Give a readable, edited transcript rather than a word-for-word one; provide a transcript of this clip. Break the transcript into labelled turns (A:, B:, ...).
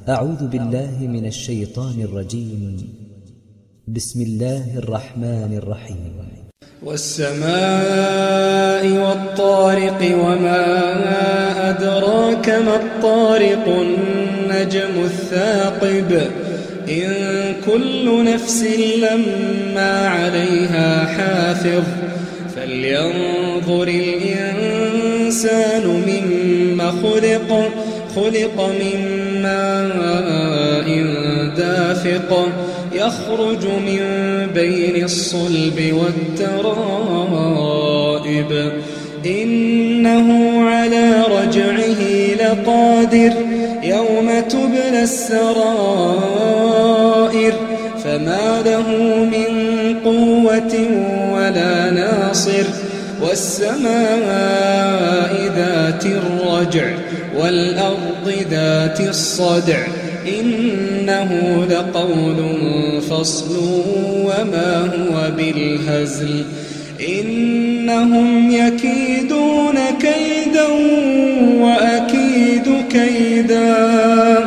A: أعوذ بالله من الشيطان الرجيم. بسم الله الرحمن الرحيم.
B: والسماء والطارق وما أدراك ما الطارق النجم الثاقب إن كل نفس لما عليها حافظ فلينظر الإنسان مما خلق من ماء دافق يخرج من بين الصلب والترائب إنه على رجعه لقادر يوم تبلى السرائر فما له من قوة ولا ناصر والسماء ذات الرجع والأرض ذات الصدع إنه لقول فصل وما هو بالهزل إنهم يكيدون كيدا وأكيد كيدا